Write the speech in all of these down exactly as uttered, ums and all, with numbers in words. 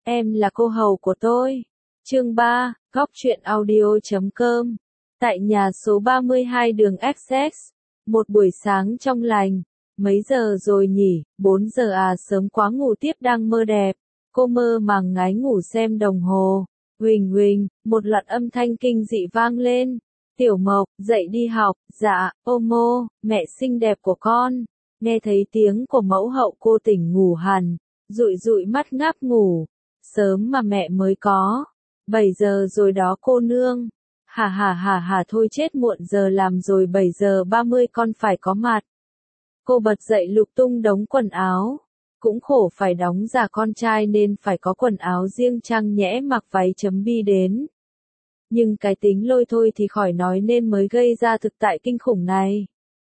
em là cô hầu của tôi. Chương ba, góc truyện audio chấm com. Tại nhà số ba mươi hai đường Essex, một buổi sáng trong lành. Mấy giờ rồi nhỉ? Bốn giờ à, sớm quá, ngủ tiếp đang mơ đẹp. Cô mơ màng ngái ngủ xem đồng hồ. Huỳnh huỳnh, một loạt âm thanh kinh dị vang lên. Tiểu Mộc, dậy đi học. Dạ, ô mô, mẹ xinh đẹp của con. Nghe thấy tiếng của mẫu hậu, cô tỉnh ngủ hẳn, dụi dụi mắt ngáp ngủ. Sớm mà mẹ mới có. Bảy giờ rồi đó cô nương. Hà hà hà hà, thôi chết, muộn giờ làm rồi, bảy giờ ba mươi con phải có mặt. Cô bật dậy lục tung đống quần áo. Cũng khổ, phải đóng giả con trai nên phải có quần áo riêng, chăng nhẽ mặc váy chấm bi đến. Nhưng cái tính lôi thôi thì khỏi nói, nên mới gây ra thực tại kinh khủng này.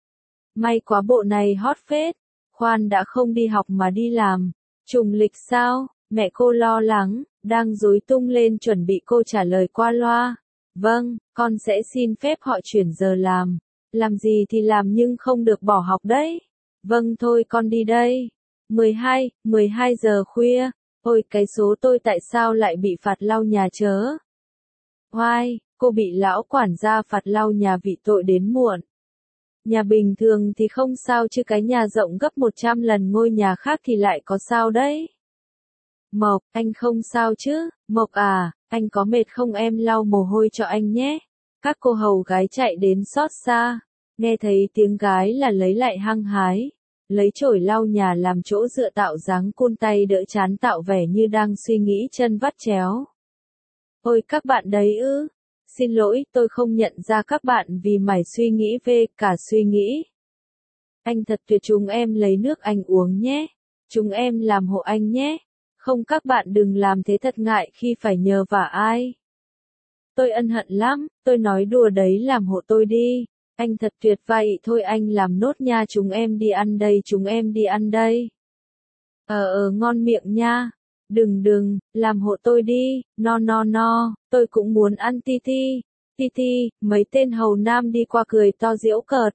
May quá bộ này hot phết. Khoan đã, không đi học mà đi làm. Trùng lịch sao? Mẹ cô lo lắng, đang rối tung lên chuẩn bị cô trả lời qua loa. Vâng, con sẽ xin phép họ chuyển giờ làm. Làm gì thì làm nhưng không được bỏ học đấy. Vâng thôi con đi đây. mười hai, mười hai giờ khuya. Ôi cái số tôi, tại sao lại bị phạt lau nhà chớ? Oai, cô bị lão quản gia phạt lau nhà vì tội đến muộn. Nhà bình thường thì không sao, chứ cái nhà rộng gấp một trăm lần ngôi nhà khác thì lại có sao đấy. Mộc, anh không sao chứ? Mộc à, anh có mệt không, em lau mồ hôi cho anh nhé. Các cô hầu gái chạy đến xót xa. Nghe thấy tiếng gái là lấy lại hăng hái. Lấy chổi lau nhà làm chỗ dựa, tạo dáng cun tay đỡ chán, tạo vẻ như đang suy nghĩ chân vắt chéo. Ôi các bạn đấy ư? Xin lỗi, tôi không nhận ra các bạn vì mải suy nghĩ về cả suy nghĩ. Anh thật tuyệt, chúng em lấy nước anh uống nhé. Chúng em làm hộ anh nhé. Không, các bạn đừng làm thế, thật ngại khi phải nhờ vả ai. Tôi ân hận lắm, tôi nói đùa đấy, làm hộ tôi đi. Anh thật tuyệt, vậy thôi anh làm nốt nha, chúng em đi ăn đây, chúng em đi ăn đây. Ờ ờ, ngon miệng nha. Đừng đừng, làm hộ tôi đi, no no no, tôi cũng muốn ăn ti ti. Ti ti, mấy tên hầu nam đi qua cười to giễu cợt.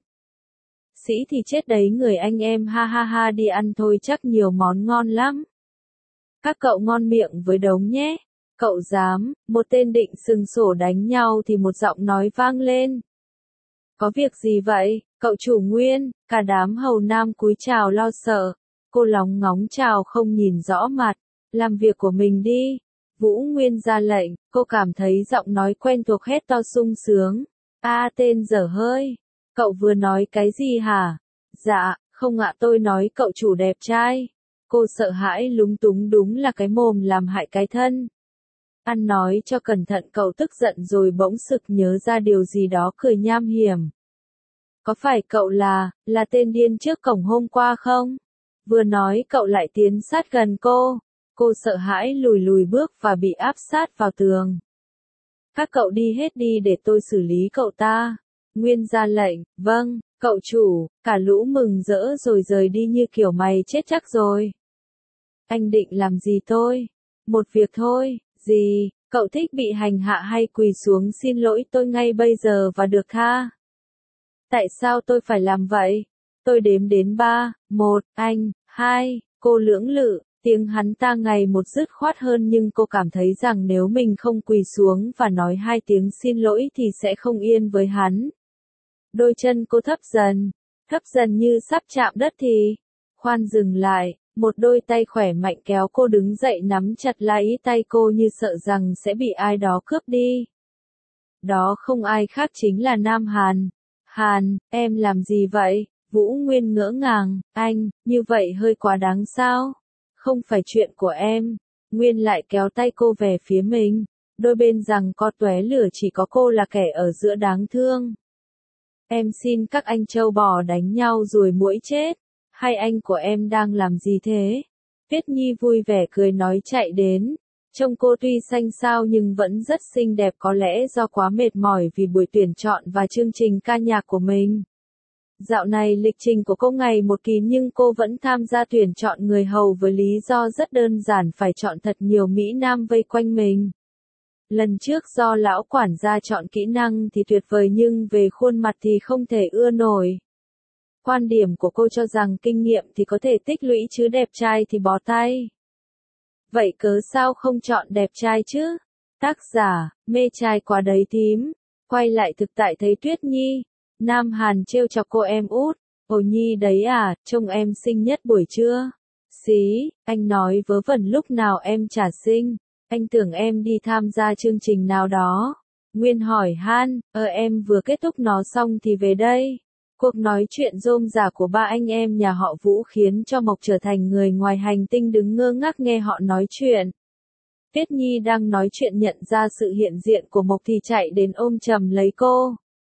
Sĩ thì chết đấy người anh em, ha ha ha, đi ăn thôi, chắc nhiều món ngon lắm. Các cậu ngon miệng với đống nhé. Cậu dám? Một tên định sừng sổ đánh nhau thì một giọng nói vang lên. Có việc gì vậy, cậu chủ Nguyên? Cả đám hầu nam cúi chào lo sợ. Cô lóng ngóng chào không nhìn rõ mặt. Làm việc của mình đi. Vũ Nguyên ra lệnh, cô cảm thấy giọng nói quen thuộc, hét to sung sướng. A tên dở hơi. Cậu vừa nói cái gì hả? Dạ, không ạ, tôi nói cậu chủ đẹp trai. Cô sợ hãi lúng túng, đúng là cái mồm làm hại cái thân. Ăn nói cho cẩn thận, cậu tức giận rồi bỗng sực nhớ ra điều gì đó, cười nham hiểm. Có phải cậu là, là tên điên trước cổng hôm qua không? Vừa nói cậu lại tiến sát gần cô. Cô sợ hãi lùi lùi bước và bị áp sát vào tường. Các cậu đi hết đi để tôi xử lý cậu ta. Nguyên ra lệnh, vâng, cậu chủ. Cả lũ mừng rỡ rồi rời đi như kiểu mày chết chắc rồi. Anh định làm gì tôi? Một việc thôi. Gì? Cậu thích bị hành hạ hay quỳ xuống xin lỗi tôi ngay bây giờ và được tha? Tại sao tôi phải làm vậy? Tôi đếm đến ba, một, anh, hai, cô lưỡng lự. Tiếng hắn ta ngày một dứt khoát hơn, nhưng cô cảm thấy rằng nếu mình không quỳ xuống và nói hai tiếng xin lỗi thì sẽ không yên với hắn. Đôi chân cô thấp dần, thấp dần như sắp chạm đất thì... Khoan, dừng lại, một đôi tay khỏe mạnh kéo cô đứng dậy, nắm chặt lấy tay cô như sợ rằng sẽ bị ai đó cướp đi. Đó không ai khác chính là Nam Hàn. Hàn, em làm gì vậy? Vũ Nguyên ngỡ ngàng, anh, như vậy hơi quá đáng sao? Không phải chuyện của em. Nguyên lại kéo tay cô về phía mình. Đôi bên rằng co tóe lửa, chỉ có cô là kẻ ở giữa đáng thương. Em xin các anh trâu bò đánh nhau ruồi muỗi chết. Hai anh của em đang làm gì thế? Tuyết Nhi vui vẻ cười nói chạy đến. Trông cô tuy xanh xao nhưng vẫn rất xinh đẹp, có lẽ do quá mệt mỏi vì buổi tuyển chọn và chương trình ca nhạc của mình. Dạo này lịch trình của cô ngày một kín, nhưng cô vẫn tham gia tuyển chọn người hầu với lý do rất đơn giản, phải chọn thật nhiều mỹ nam vây quanh mình. Lần trước do lão quản gia chọn kỹ năng thì tuyệt vời, nhưng về khuôn mặt thì không thể ưa nổi. Quan điểm của cô cho rằng kinh nghiệm thì có thể tích lũy chứ đẹp trai thì bó tay. Vậy cớ sao không chọn đẹp trai chứ? Tác giả, mê trai quá đấy thím. Quay lại thực tại thấy Tuyết Nhi. Nam Hàn trêu chọc cô em út. Ồ Nhi đấy à, trông em xinh nhất buổi trưa. Xí, anh nói vớ vẩn lúc nào em chả xinh. Anh tưởng em đi tham gia chương trình nào đó. Nguyên hỏi han, ờ em vừa kết thúc nó xong thì về đây. Cuộc nói chuyện rôm rả của ba anh em nhà họ Vũ khiến cho Mộc trở thành người ngoài hành tinh đứng ngơ ngác nghe họ nói chuyện. Tuyết Nhi đang nói chuyện nhận ra sự hiện diện của Mộc thì chạy đến ôm chầm lấy cô.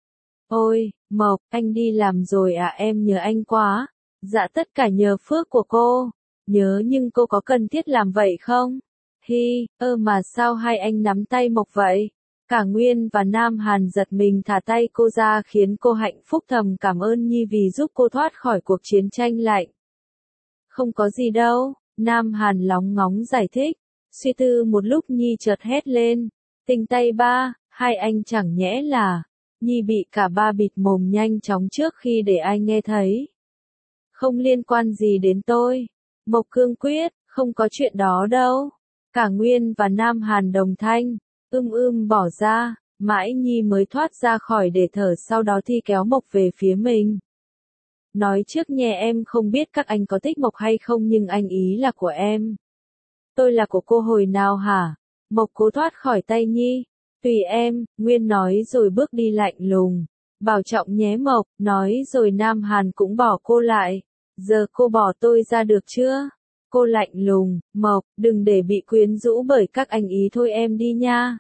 Ôi, Mộc, anh đi làm rồi à, em nhớ anh quá. Dạ tất cả nhờ phước của cô. Nhớ nhưng cô có cần thiết làm vậy không? Hi, ơ mà sao hai anh nắm tay Mộc vậy? Cả Nguyên và Nam Hàn giật mình thả tay cô ra khiến cô hạnh phúc thầm cảm ơn Nhi vì giúp cô thoát khỏi cuộc chiến tranh lạnh. Không có gì đâu, Nam Hàn lóng ngóng giải thích. Suy tư một lúc Nhi chợt hét lên. Tình tay ba, hai anh chẳng nhẽ là... Nhi bị cả ba bịt mồm nhanh chóng trước khi để ai nghe thấy. Không liên quan gì đến tôi. Mộc cương quyết, không có chuyện đó đâu. Cả Nguyên và Nam Hàn đồng thanh. Ưm ưm bỏ ra, mãi Nhi mới thoát ra khỏi để thở sau đó thì kéo Mộc về phía mình. Nói trước nhé em không biết các anh có thích Mộc hay không nhưng anh ý là của em. Tôi là của cô hồi nào hả? Mộc cố thoát khỏi tay Nhi. Tùy em, Nguyên nói rồi bước đi lạnh lùng. Bảo trọng nhé Mộc, nói rồi Nam Hàn cũng bỏ cô lại. Giờ cô bỏ tôi ra được chưa? Cô lạnh lùng, Mộc, đừng để bị quyến rũ bởi các anh ý thôi em đi nha.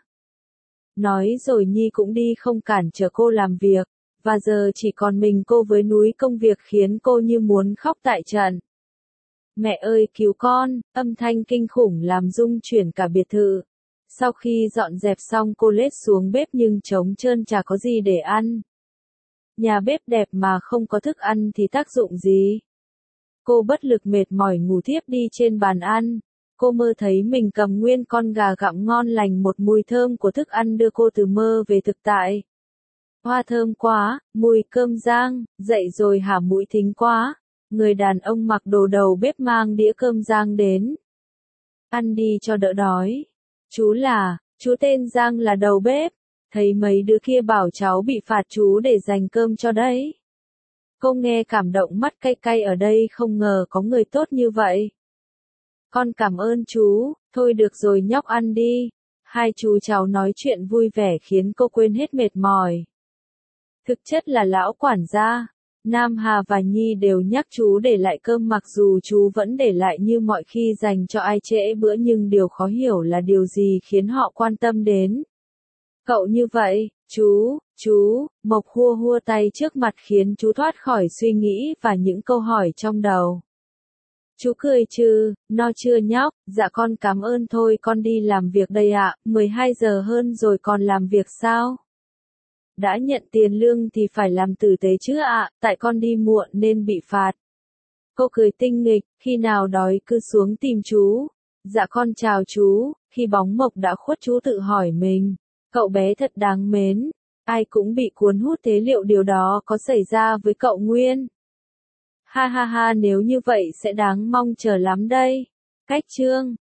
Nói rồi Nhi cũng đi không cản trở cô làm việc, và giờ chỉ còn mình cô với núi công việc khiến cô như muốn khóc tại trận. Mẹ ơi cứu con, âm thanh kinh khủng làm rung chuyển cả biệt thự. Sau khi dọn dẹp xong cô lết xuống bếp nhưng trống trơn chả có gì để ăn. Nhà bếp đẹp mà không có thức ăn thì tác dụng gì? Cô bất lực mệt mỏi ngủ thiếp đi trên bàn ăn. Cô mơ thấy mình cầm nguyên con gà gặm ngon lành một mùi thơm của thức ăn đưa cô từ mơ về thực tại. Hoa thơm quá, mùi cơm rang, dậy rồi hả mũi thính quá. Người đàn ông mặc đồ đầu bếp mang đĩa cơm rang đến. Ăn đi cho đỡ đói. Chú là, chú tên Giang là đầu bếp. Thấy mấy đứa kia bảo cháu bị phạt chú để dành cơm cho đấy. Cô nghe cảm động mắt cay cay ở đây không ngờ có người tốt như vậy. Con cảm ơn chú, thôi được rồi nhóc ăn đi. Hai chú cháu nói chuyện vui vẻ khiến cô quên hết mệt mỏi. Thực chất là lão quản gia. Nam Hà và Nhi đều nhắc chú để lại cơm mặc dù chú vẫn để lại như mọi khi dành cho ai trễ bữa nhưng điều khó hiểu là điều gì khiến họ quan tâm đến. Cậu như vậy, chú, chú, Mộc hua hua tay trước mặt khiến chú thoát khỏi suy nghĩ và những câu hỏi trong đầu. Chú cười trừ, no chưa nhóc, dạ con cảm ơn thôi con đi làm việc đây ạ, mười hai giờ hơn rồi còn làm việc sao? Đã nhận tiền lương thì phải làm tử tế chứ ạ, tại con đi muộn nên bị phạt. Cô cười tinh nghịch, khi nào đói cứ xuống tìm chú. Dạ con chào chú, khi bóng Mộc đã khuất chú tự hỏi mình. Cậu bé thật đáng mến, ai cũng bị cuốn hút thế liệu điều đó có xảy ra với cậu Nguyên? Ha ha ha nếu như vậy sẽ đáng mong chờ lắm đây. Cách chương